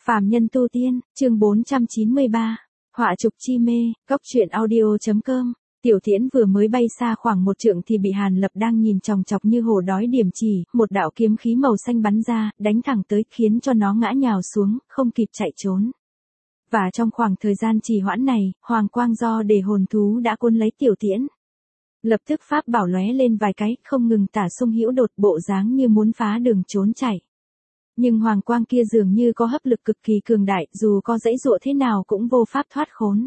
Phàm nhân tu tiên, chương 493. Họa trục chi mê, cóc truyện audio.com. Tiểu Thiển vừa mới bay xa khoảng 1 trượng thì bị Hàn Lập đang nhìn chòng chọc như hổ đói điểm chỉ, một đạo kiếm khí màu xanh bắn ra, đánh thẳng tới khiến cho nó ngã nhào xuống, không kịp chạy trốn. Và trong khoảng thời gian trì hoãn này, hoàng quang do đề hồn thú đã cuốn lấy Tiểu Thiển. Lập tức pháp bảo lóe lên vài cái, không ngừng tả xung hữu đột, bộ dáng như muốn phá đường trốn chạy. Nhưng hoàng quang kia dường như có hấp lực cực kỳ cường đại, dù có dãy dụa thế nào cũng vô pháp thoát khốn.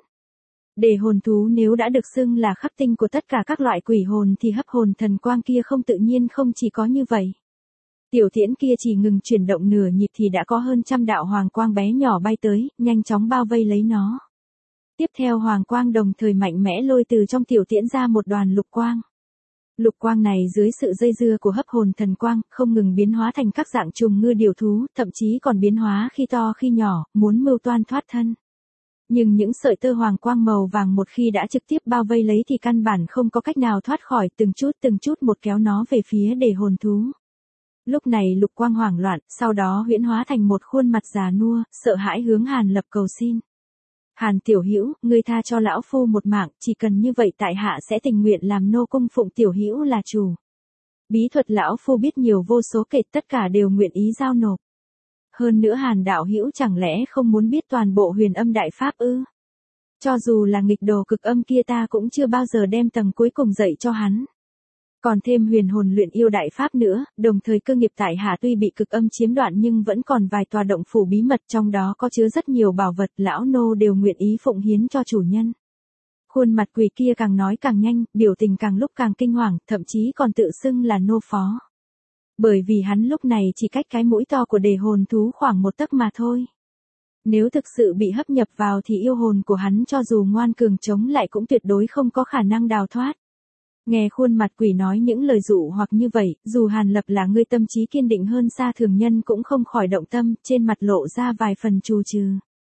Đề hồn thú nếu đã được xưng là khắc tinh của tất cả các loại quỷ hồn thì hấp hồn thần quang kia không tự nhiên không chỉ có như vậy. Tiểu Thiển kia chỉ ngừng chuyển động nửa nhịp thì đã có hơn 100 đạo hoàng quang bé nhỏ bay tới, nhanh chóng bao vây lấy nó. Tiếp theo hoàng quang đồng thời mạnh mẽ lôi từ trong Tiểu Thiển ra một đoàn lục quang. Lục quang này dưới sự dây dưa của hấp hồn thần quang, không ngừng biến hóa thành các dạng trùng ngư điều thú, thậm chí còn biến hóa khi to khi nhỏ, muốn mưu toan thoát thân. Nhưng những sợi tơ hoàng quang màu vàng một khi đã trực tiếp bao vây lấy thì căn bản không có cách nào thoát khỏi, từng chút một kéo nó về phía đề hồn thú. Lúc này lục quang hoảng loạn, sau đó huyễn hóa thành một khuôn mặt già nua, sợ hãi hướng Hàn Lập cầu xin. Hàn tiểu hữu, ngươi tha cho lão phu một mạng, chỉ cần như vậy tại hạ sẽ tình nguyện làm nô cung phụng tiểu hữu là chủ. Bí thuật lão phu biết nhiều vô số kể, tất cả đều nguyện ý giao nộp. Hơn nữa Hàn đạo hữu chẳng lẽ không muốn biết toàn bộ huyền âm đại pháp ư? Cho dù là nghịch đồ cực âm kia ta cũng chưa bao giờ đem tầng cuối cùng dạy cho hắn. Còn thêm huyền hồn luyện yêu đại pháp nữa, đồng thời cơ nghiệp tại hạ tuy bị cực âm chiếm đoạn nhưng vẫn còn vài tòa động phủ bí mật, trong đó có chứa rất nhiều bảo vật, lão nô đều nguyện ý phụng hiến cho chủ nhân. Khuôn mặt quỷ kia càng nói càng nhanh, biểu tình càng lúc càng kinh hoàng, thậm chí còn tự xưng là nô phó. Bởi vì hắn lúc này chỉ cách cái mũi to của đề hồn thú khoảng 1 tấc mà thôi. Nếu thực sự bị hấp nhập vào thì yêu hồn của hắn cho dù ngoan cường chống lại cũng tuyệt đối không có khả năng đào thoát. Nghe khuôn mặt quỷ nói những lời dụ hoặc như vậy, dù Hàn Lập là người tâm trí kiên định hơn xa thường nhân cũng không khỏi động tâm, trên mặt lộ ra vài phần trù trừ.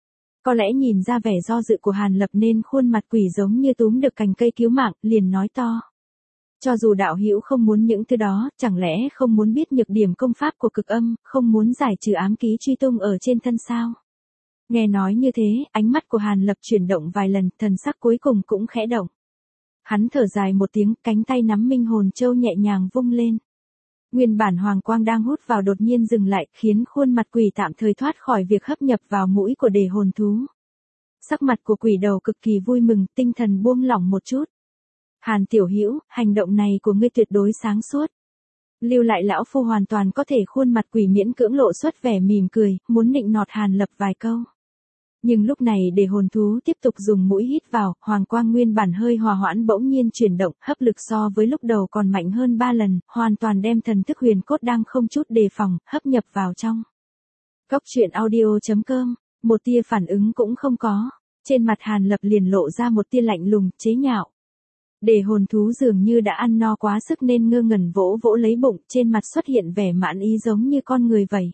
Có lẽ nhìn ra vẻ do dự của Hàn Lập nên khuôn mặt quỷ giống như túm được cành cây cứu mạng, liền nói to. Cho dù đạo hữu không muốn những thứ đó, chẳng lẽ không muốn biết nhược điểm công pháp của cực âm, không muốn giải trừ ám ký truy tung ở trên thân sao? Nghe nói như thế, ánh mắt của Hàn Lập chuyển động vài lần, thần sắc cuối cùng cũng khẽ động. Hắn thở dài một tiếng, cánh tay nắm minh hồn châu nhẹ nhàng vung lên. Nguyên bản hoàng quang đang hút vào đột nhiên dừng lại, khiến khuôn mặt quỷ tạm thời thoát khỏi việc hấp nhập vào mũi của đề hồn thú. Sắc mặt của quỷ đầu cực kỳ vui mừng, tinh thần buông lỏng một chút. Hàn tiểu hữu, hành động này của ngươi tuyệt đối sáng suốt. Lưu lại lão phu hoàn toàn có thể. Khuôn mặt quỷ miễn cưỡng lộ xuất vẻ mỉm cười, muốn nịnh nọt Hàn Lập vài câu. Nhưng lúc này đề hồn thú tiếp tục dùng mũi hít vào, hoàng quang nguyên bản hơi hòa hoãn bỗng nhiên chuyển động, hấp lực so với lúc đầu còn mạnh hơn 3 lần, hoàn toàn đem thần thức huyền cốt đang không chút đề phòng, hấp nhập vào trong. Cóc truyện audio.com, một tia phản ứng cũng không có, trên mặt Hàn Lập liền lộ ra một tia lạnh lùng, chế nhạo. Đề hồn thú dường như đã ăn no quá sức nên ngơ ngẩn vỗ vỗ lấy bụng, trên mặt xuất hiện vẻ mãn ý giống như con người vậy.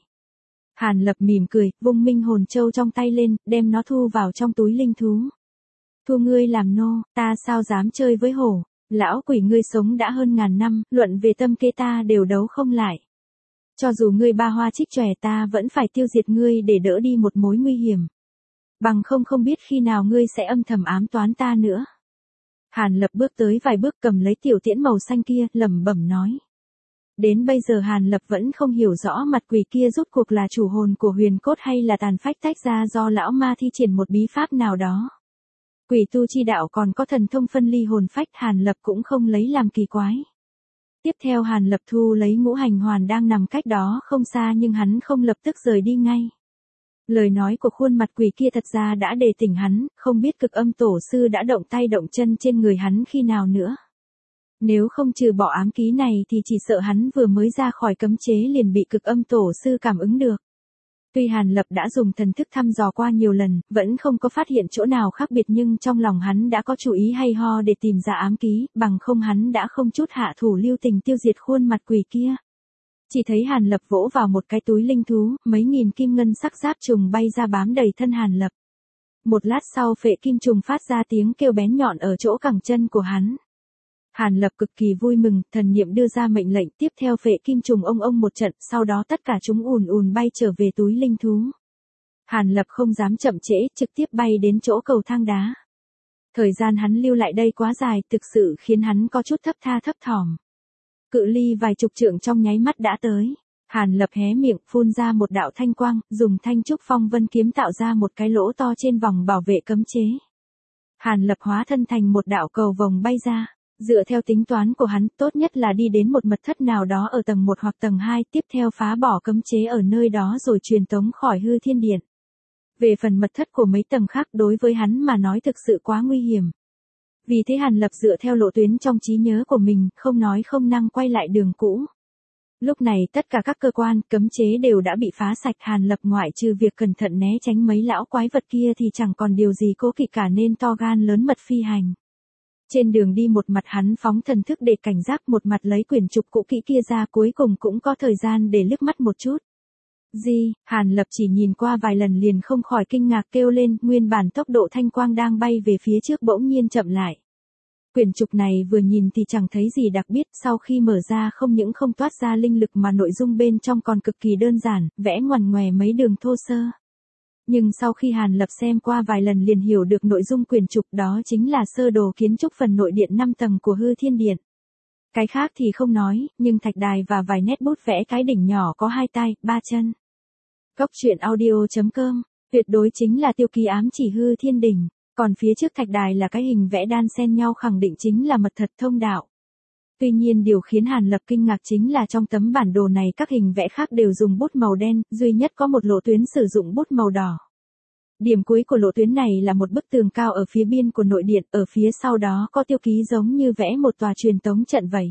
Hàn Lập mỉm cười, vung minh hồn châu trong tay lên, đem nó thu vào trong túi linh thú. Thu ngươi làm nô, ta sao dám chơi với hổ, lão quỷ ngươi sống đã hơn 1000 năm, luận về tâm kế ta đều đấu không lại. Cho dù ngươi ba hoa trích chòe ta vẫn phải tiêu diệt ngươi để đỡ đi một mối nguy hiểm. Bằng không biết khi nào ngươi sẽ âm thầm ám toán ta nữa. Hàn Lập bước tới vài bước cầm lấy Tiểu Thiển màu xanh kia, lẩm bẩm nói. Đến bây giờ Hàn Lập vẫn không hiểu rõ mặt quỷ kia rốt cuộc là chủ hồn của huyền cốt hay là tàn phách tách ra do lão ma thi triển một bí pháp nào đó. Quỷ tu chi đạo còn có thần thông phân ly hồn phách, Hàn Lập cũng không lấy làm kỳ quái. Tiếp theo Hàn Lập thu lấy ngũ hành hoàn đang nằm cách đó không xa nhưng hắn không lập tức rời đi ngay. Lời nói của khuôn mặt quỷ kia thật ra đã đề tỉnh hắn, không biết cực âm tổ sư đã động tay động chân trên người hắn khi nào nữa. Nếu không trừ bỏ ám ký này thì chỉ sợ hắn vừa mới ra khỏi cấm chế liền bị cực âm tổ sư cảm ứng được. Tuy Hàn Lập đã dùng thần thức thăm dò qua nhiều lần, vẫn không có phát hiện chỗ nào khác biệt nhưng trong lòng hắn đã có chủ ý hay ho để tìm ra ám ký, bằng không hắn đã không chút hạ thủ lưu tình tiêu diệt khuôn mặt quỷ kia. Chỉ thấy Hàn Lập vỗ vào một cái túi linh thú, mấy nghìn kim ngân sắc giáp trùng bay ra bám đầy thân Hàn Lập. Một lát sau phệ kim trùng phát ra tiếng kêu bén nhọn ở chỗ cẳng chân của hắn. Hàn Lập cực kỳ vui mừng, thần niệm đưa ra mệnh lệnh, tiếp theo phệ kim trùng ông một trận, sau đó tất cả chúng ùn ùn bay trở về túi linh thú. Hàn Lập không dám chậm trễ, trực tiếp bay đến chỗ cầu thang đá. Thời gian hắn lưu lại đây quá dài, thực sự khiến hắn có chút thấp thỏm. Cự ly vài chục trượng trong nháy mắt đã tới. Hàn Lập hé miệng, phun ra một đạo thanh quang, dùng thanh trúc phong vân kiếm tạo ra một cái lỗ to trên vòng bảo vệ cấm chế. Hàn Lập hóa thân thành một đạo cầu vồng bay ra. Dựa theo tính toán của hắn, tốt nhất là đi đến một mật thất nào đó ở tầng 1 hoặc tầng 2, tiếp theo phá bỏ cấm chế ở nơi đó rồi truyền tống khỏi hư thiên điện. Về phần mật thất của mấy tầng khác đối với hắn mà nói thực sự quá nguy hiểm. Vì thế Hàn Lập dựa theo lộ tuyến trong trí nhớ của mình, không nói không năng quay lại đường cũ. Lúc này tất cả các cơ quan, cấm chế đều đã bị phá sạch, Hàn Lập ngoại trừ việc cẩn thận né tránh mấy lão quái vật kia thì chẳng còn điều gì cố kỵ cả nên to gan lớn mật phi hành. Trên đường đi một mặt hắn phóng thần thức để cảnh giác, một mặt lấy quyển trục cũ kỹ kia ra, cuối cùng cũng có thời gian để liếc mắt một chút. Hàn Lập chỉ nhìn qua vài lần liền không khỏi kinh ngạc kêu lên, nguyên bản tốc độ thanh quang đang bay về phía trước bỗng nhiên chậm lại. Quyển trục này vừa nhìn thì chẳng thấy gì đặc biệt, sau khi mở ra không những không toát ra linh lực mà nội dung bên trong còn cực kỳ đơn giản, vẽ ngoằn ngoèo mấy đường thô sơ. Nhưng sau khi Hàn Lập xem qua vài lần liền hiểu được nội dung quyển trục, đó chính là sơ đồ kiến trúc phần nội điện 5 tầng của hư thiên điện. Cái khác thì không nói, nhưng thạch đài và vài nét bút vẽ cái đỉnh nhỏ có 2 tay, 3 chân. Cốc truyện audio.com, tuyệt đối chính là tiêu ký ám chỉ hư thiên đỉnh, còn phía trước thạch đài là cái hình vẽ đan xen nhau khẳng định chính là mật thật thông đạo. Tuy nhiên điều khiến Hàn Lập kinh ngạc chính là trong tấm bản đồ này các hình vẽ khác đều dùng bút màu đen, duy nhất có một lộ tuyến sử dụng bút màu đỏ. Điểm cuối của lộ tuyến này là một bức tường cao ở phía biên của nội điện, ở phía sau đó có tiêu ký giống như vẽ một tòa truyền tống trận vậy.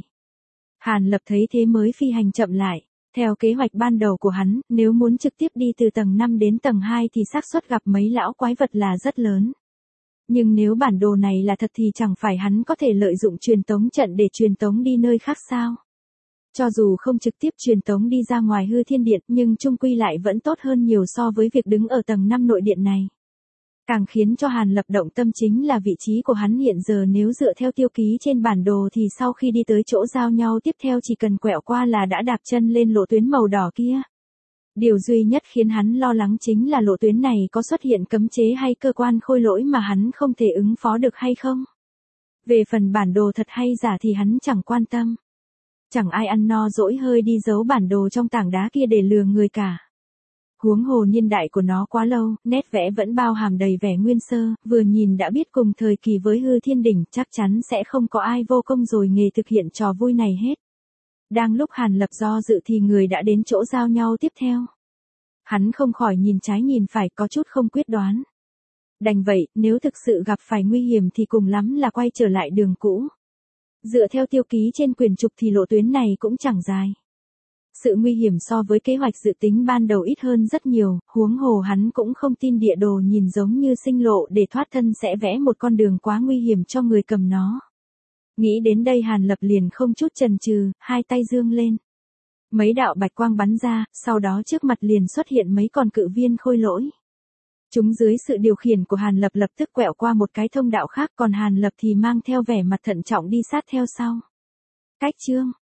Hàn Lập thấy thế mới phi hành chậm lại. Theo kế hoạch ban đầu của hắn, nếu muốn trực tiếp đi từ tầng 5 đến tầng 2 thì xác suất gặp mấy lão quái vật là rất lớn. Nhưng nếu bản đồ này là thật thì chẳng phải hắn có thể lợi dụng truyền tống trận để truyền tống đi nơi khác sao? Cho dù không trực tiếp truyền tống đi ra ngoài hư thiên điện nhưng chung quy lại vẫn tốt hơn nhiều so với việc đứng ở tầng 5 nội điện này. Càng khiến cho Hàn Lập động tâm chính là vị trí của hắn hiện giờ, nếu dựa theo tiêu ký trên bản đồ thì sau khi đi tới chỗ giao nhau tiếp theo chỉ cần quẹo qua là đã đạp chân lên lộ tuyến màu đỏ kia. Điều duy nhất khiến hắn lo lắng chính là lộ tuyến này có xuất hiện cấm chế hay cơ quan khôi lỗi mà hắn không thể ứng phó được hay không. Về phần bản đồ thật hay giả thì hắn chẳng quan tâm. Chẳng ai ăn no dỗi hơi đi giấu bản đồ trong tảng đá kia để lừa người cả. Huống hồ niên đại của nó quá lâu, nét vẽ vẫn bao hàm đầy vẻ nguyên sơ, vừa nhìn đã biết cùng thời kỳ với hư thiên đỉnh, chắc chắn sẽ không có ai vô công rồi nghề thực hiện trò vui này hết. Đang lúc Hàn Lập do dự thì người đã đến chỗ giao nhau tiếp theo. Hắn không khỏi nhìn trái nhìn phải, có chút không quyết đoán. Đành vậy, nếu thực sự gặp phải nguy hiểm thì cùng lắm là quay trở lại đường cũ. Dựa theo tiêu ký trên quyển trục thì lộ tuyến này cũng chẳng dài. Sự nguy hiểm so với kế hoạch dự tính ban đầu ít hơn rất nhiều, huống hồ hắn cũng không tin địa đồ nhìn giống như sinh lộ để thoát thân sẽ vẽ một con đường quá nguy hiểm cho người cầm nó. Nghĩ đến đây Hàn Lập liền không chút chần chừ, hai tay giương lên. Mấy đạo bạch quang bắn ra, sau đó trước mặt liền xuất hiện mấy con cự viên khôi lỗi. Chúng dưới sự điều khiển của Hàn Lập lập tức quẹo qua một cái thông đạo khác, còn Hàn Lập thì mang theo vẻ mặt thận trọng đi sát theo sau. Cách chương